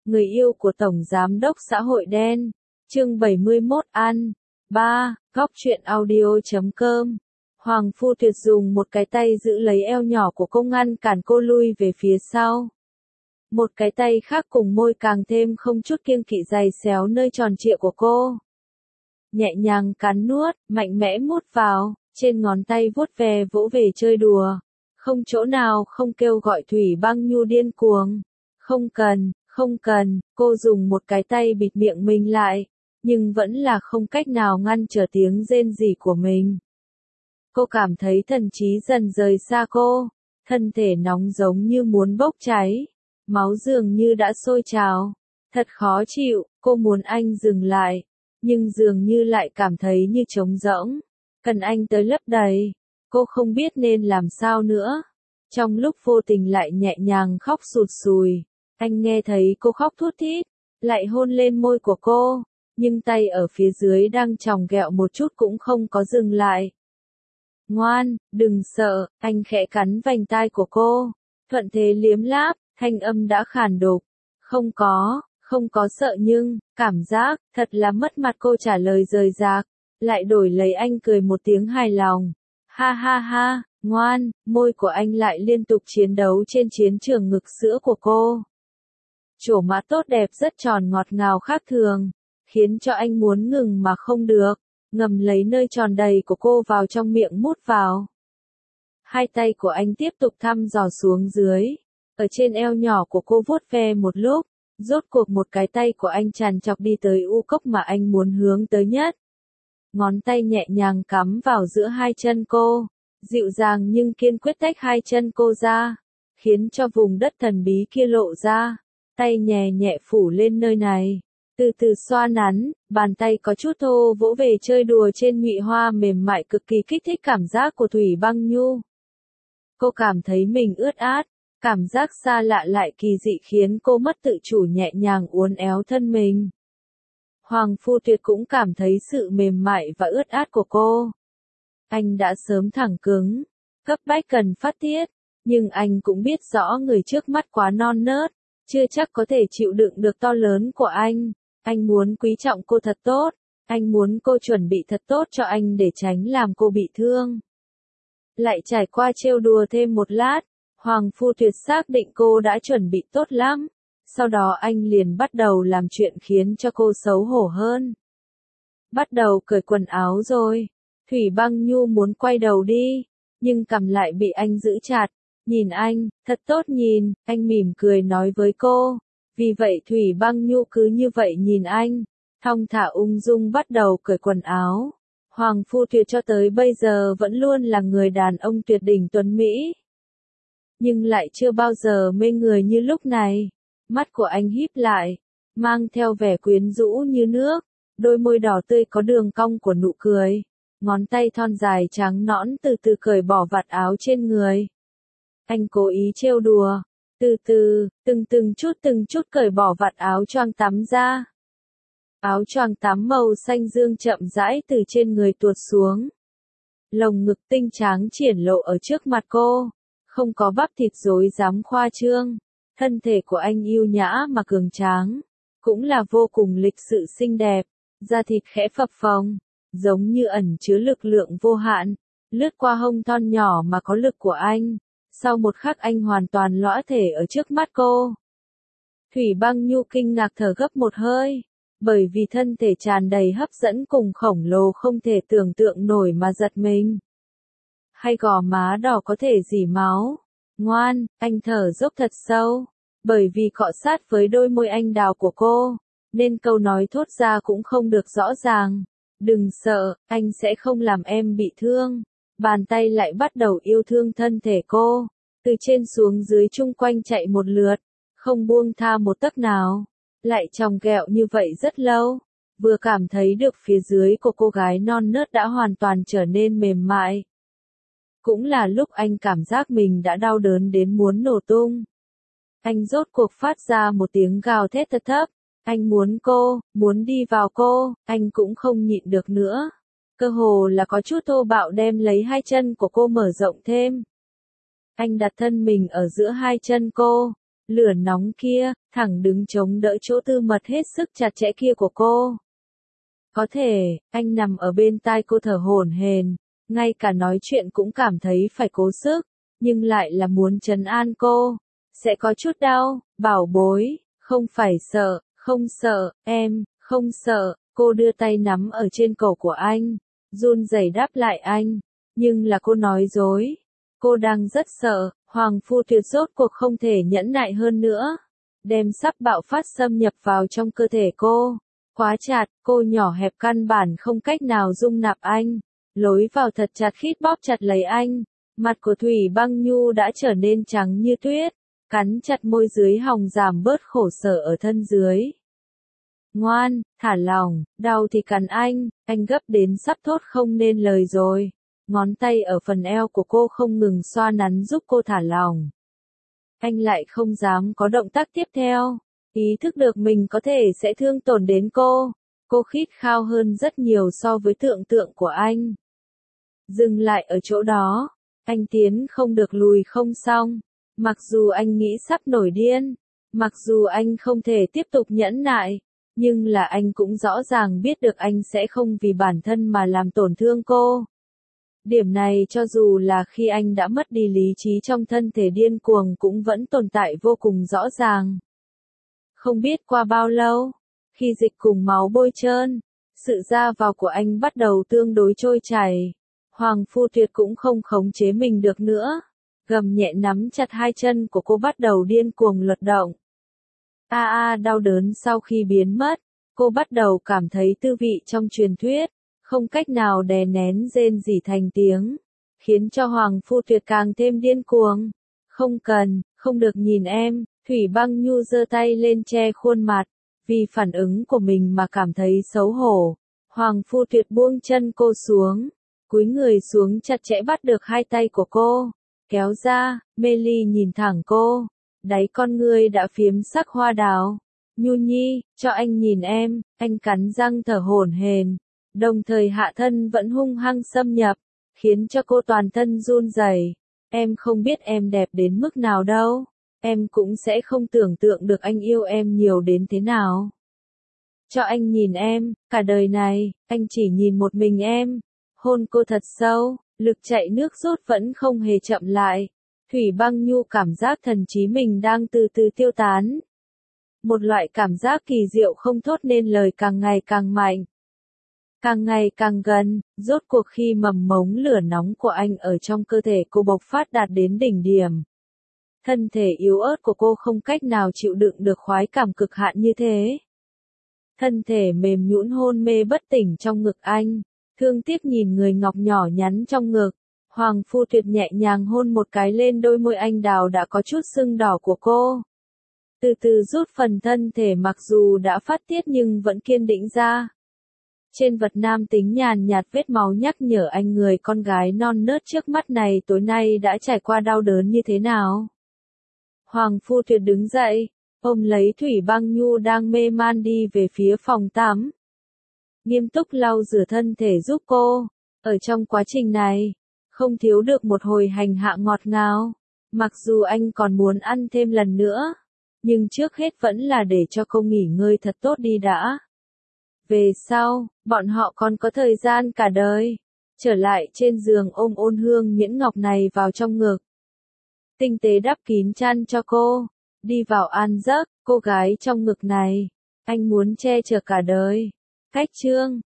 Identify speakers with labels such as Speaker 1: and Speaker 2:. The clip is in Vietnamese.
Speaker 1: người yêu của Tổng Giám đốc xã hội đen. Chương 71 ăn. 3. Góc truyện audio.com. Hoàng Phu Tuyệt dùng một cái tay giữ lấy eo nhỏ của cô ngăn cản cô lui về phía sau. Một cái tay khác cùng môi càng thêm không chút kiêng kỵ giày xéo nơi tròn trịa của cô. Nhẹ nhàng cắn nuốt, mạnh mẽ mút vào, trên ngón tay vuốt ve vỗ về chơi đùa. Không chỗ nào không kêu gọi Thủy Băng Nhu điên cuồng. Không cần, cô dùng một cái tay bịt miệng mình lại, nhưng vẫn là không cách nào ngăn trở tiếng rên rỉ của mình. Cô cảm thấy thần trí dần rời xa cô, thân thể nóng giống như muốn bốc cháy, máu dường như đã sôi trào. Thật khó chịu, cô muốn anh dừng lại, nhưng dường như lại cảm thấy như trống rỗng, cần anh tới lấp đầy. Cô không biết nên làm sao nữa. Trong lúc vô tình lại nhẹ nhàng khóc sụt sùi, anh nghe thấy cô khóc thút thít, lại hôn lên môi của cô, nhưng tay ở phía dưới đang chòng ghẹo một chút cũng không có dừng lại. Ngoan, đừng sợ, anh khẽ cắn vành tai của cô, thuận thế liếm láp, thanh âm đã khàn đục. Không có sợ nhưng, cảm giác, thật là mất mặt. Cô trả lời rời rạc, lại đổi lấy anh cười một tiếng hài lòng. Ha ha ha, ngoan, môi của anh lại liên tục chiến đấu trên chiến trường ngực sữa của cô. Trổ má tốt đẹp rất tròn ngọt ngào khác thường, khiến cho anh muốn ngừng mà không được, ngầm lấy nơi tròn đầy của cô vào trong miệng mút vào. Hai tay của anh tiếp tục thăm dò xuống dưới, ở trên eo nhỏ của cô vuốt ve một lúc, rốt cuộc một cái tay của anh tràn trọc đi tới u cốc mà anh muốn hướng tới nhất. Ngón tay nhẹ nhàng cắm vào giữa hai chân cô, dịu dàng nhưng kiên quyết tách hai chân cô ra, khiến cho vùng đất thần bí kia lộ ra. Tay nhẹ nhẹ phủ lên nơi này, từ từ xoa nắn, bàn tay có chút thô vỗ về chơi đùa trên nhụy hoa mềm mại, cực kỳ kích thích cảm giác của Thủy Băng Nhu. Cô cảm thấy mình ướt át, cảm giác xa lạ lại kỳ dị khiến cô mất tự chủ nhẹ nhàng uốn éo thân mình. Hoàng Phu Tuyệt cũng cảm thấy sự mềm mại và ướt át của cô. Anh đã sớm thẳng cứng, cấp bách cần phát tiết, nhưng anh cũng biết rõ người trước mắt quá non nớt, chưa chắc có thể chịu đựng được to lớn của anh. Anh muốn quý trọng cô thật tốt, anh muốn cô chuẩn bị thật tốt cho anh để tránh làm cô bị thương. Lại trải qua trêu đùa thêm một lát, Hoàng Phu Tuyệt xác định cô đã chuẩn bị tốt lắm. Sau đó anh liền bắt đầu làm chuyện khiến cho cô xấu hổ hơn. Bắt đầu cởi quần áo rồi. Thủy Băng Nhu muốn quay đầu đi, nhưng cằm lại bị anh giữ chặt. Nhìn anh, thật tốt nhìn, anh mỉm cười nói với cô. Vì vậy Thủy Băng Nhu cứ như vậy nhìn anh, thong thả ung dung bắt đầu cởi quần áo. Hoàng Phu Tuyệt cho tới bây giờ vẫn luôn là người đàn ông tuyệt đỉnh tuấn Mỹ, nhưng lại chưa bao giờ mê người như lúc này. Mắt của anh híp lại, mang theo vẻ quyến rũ như nước, đôi môi đỏ tươi có đường cong của nụ cười, ngón tay thon dài trắng nõn từ từ cởi bỏ vạt áo trên người. Anh cố ý trêu đùa, từ từ, từng chút cởi bỏ vạt áo choàng tắm ra. Áo choàng tắm màu xanh dương chậm rãi từ trên người tuột xuống. Lồng ngực tinh tráng triển lộ ở trước mặt cô, không có bắp thịt rối rắm khoa trương. Thân thể của anh yêu nhã mà cường tráng, cũng là vô cùng lịch sự xinh đẹp, da thịt khẽ phập phồng, giống như ẩn chứa lực lượng vô hạn, lướt qua hông thon nhỏ mà có lực của anh. Sau một khắc anh hoàn toàn lõa thể ở trước mắt cô. Thủy Băng Nhu kinh ngạc thở gấp một hơi, bởi vì thân thể tràn đầy hấp dẫn cùng khổng lồ không thể tưởng tượng nổi mà giật mình. Hay gò má đỏ có thể rỉ máu. Ngoan, anh thở dốc thật sâu, bởi vì cọ sát với đôi môi anh đào của cô, nên câu nói thốt ra cũng không được rõ ràng. Đừng sợ, anh sẽ không làm em bị thương. Bàn tay lại bắt đầu yêu thương thân thể cô, từ trên xuống dưới chung quanh chạy một lượt, không buông tha một tấc nào. Lại chòng ghẹo như vậy rất lâu, vừa cảm thấy được phía dưới của cô gái non nớt đã hoàn toàn trở nên mềm mại. Cũng là lúc anh cảm giác mình đã đau đớn đến muốn nổ tung. Anh rốt cuộc phát ra một tiếng gào thét thật thấp. Anh muốn cô, muốn đi vào cô, anh cũng không nhịn được nữa. Cơ hồ là có chút thô bạo đem lấy hai chân của cô mở rộng thêm. Anh đặt thân mình ở giữa hai chân cô. Lửa nóng kia, thẳng đứng chống đỡ chỗ tư mật hết sức chặt chẽ kia của cô. Có thể, anh nằm ở bên tai cô thở hổn hển, ngay cả nói chuyện cũng cảm thấy phải cố sức, nhưng lại là muốn trấn an cô. Sẽ có chút đau, bảo bối, không phải sợ, không sợ, em, không sợ. Cô đưa tay nắm ở trên cổ của anh, run rẩy đáp lại anh, nhưng là cô nói dối. Cô đang rất sợ, Hoàng Phu Tuyệt rốt cuộc không thể nhẫn nại hơn nữa. Đem sắp bạo phát xâm nhập vào trong cơ thể cô. Quá chặt, cô nhỏ hẹp căn bản không cách nào dung nạp anh. Lối vào thật chặt khít bóp chặt lấy anh. Mặt của Thủy Băng Nhu đã trở nên trắng như tuyết, cắn chặt môi dưới hòng giảm bớt khổ sở ở thân dưới. Ngoan, thả lỏng, đau thì cắn anh gấp đến sắp thốt không nên lời rồi. Ngón tay ở phần eo của cô không ngừng xoa nắn giúp cô thả lỏng. Anh lại không dám có động tác tiếp theo, ý thức được mình có thể sẽ thương tổn đến cô. Cô khít khao hơn rất nhiều so với tưởng tượng của anh. Dừng lại ở chỗ đó, anh tiến không được lùi không xong. Mặc dù anh nghĩ sắp nổi điên, mặc dù anh không thể tiếp tục nhẫn nại, nhưng là anh cũng rõ ràng biết được anh sẽ không vì bản thân mà làm tổn thương cô. Điểm này cho dù là khi anh đã mất đi lý trí trong thân thể điên cuồng cũng vẫn tồn tại vô cùng rõ ràng. Không biết qua bao lâu, khi dịch cùng máu bôi trơn, sự ra vào của anh bắt đầu tương đối trôi chảy. Hoàng Phu Tuyệt cũng không khống chế mình được nữa. Gầm nhẹ nắm chặt hai chân của cô bắt đầu điên cuồng luật động. Đau đớn sau khi biến mất, cô bắt đầu cảm thấy tư vị trong truyền thuyết, không cách nào đè nén rên rỉ thành tiếng, khiến cho Hoàng Phu Tuyệt càng thêm điên cuồng. Không cần, không được nhìn em, Thủy Băng Nhu giơ tay lên che khuôn mặt, vì phản ứng của mình mà cảm thấy xấu hổ. Hoàng Phu Tuyệt buông chân cô xuống, cúi người xuống chặt chẽ bắt được hai tay của cô, kéo ra. Mê Ly nhìn thẳng cô, đáy con ngươi đã phiếm sắc hoa đào. Nhu Nhi, cho anh nhìn em, anh cắn răng thở hổn hển, đồng thời hạ thân vẫn hung hăng xâm nhập, khiến cho cô toàn thân run rẩy. Em không biết em đẹp đến mức nào đâu, em cũng sẽ không tưởng tượng được anh yêu em nhiều đến thế nào. Cho anh nhìn em, cả đời này, anh chỉ nhìn một mình em. Hôn cô thật sâu, lực chạy nước rút vẫn không hề chậm lại. Thủy Băng Nhu cảm giác thần trí mình đang từ từ tiêu tán. Một loại cảm giác kỳ diệu không thốt nên lời càng ngày càng mạnh. Càng ngày càng gần, rốt cuộc khi mầm mống lửa nóng của anh ở trong cơ thể cô bộc phát đạt đến đỉnh điểm. Thân thể yếu ớt của cô không cách nào chịu đựng được khoái cảm cực hạn như thế. Thân thể mềm nhũn hôn mê bất tỉnh trong ngực anh, thương tiếc nhìn người ngọc nhỏ nhắn trong ngực. Hoàng Phu Tuyệt nhẹ nhàng hôn một cái lên đôi môi anh đào đã có chút sưng đỏ của cô. Từ từ rút phần thân thể mặc dù đã phát tiết nhưng vẫn kiên định ra. Trên vật nam tính nhàn nhạt vết máu nhắc nhở anh người con gái non nớt trước mắt này tối nay đã trải qua đau đớn như thế nào. Hoàng Phu Tuyệt đứng dậy, ôm lấy Thủy Băng Nhu đang mê man đi về phía phòng tắm. Nghiêm túc lau rửa thân thể giúp cô. Ở trong quá trình này, không thiếu được một hồi hành hạ ngọt ngào. Mặc dù anh còn muốn ăn thêm lần nữa, nhưng trước hết vẫn là để cho cô nghỉ ngơi thật tốt đi đã. Về sau, bọn họ còn có thời gian cả đời. Trở lại trên giường ôm ôn hương nhuyễn ngọc này vào trong ngực. Tinh tế đắp kín chăn cho cô. Đi vào an giấc, cô gái trong ngực này. Anh muốn che chở cả đời. Cách chương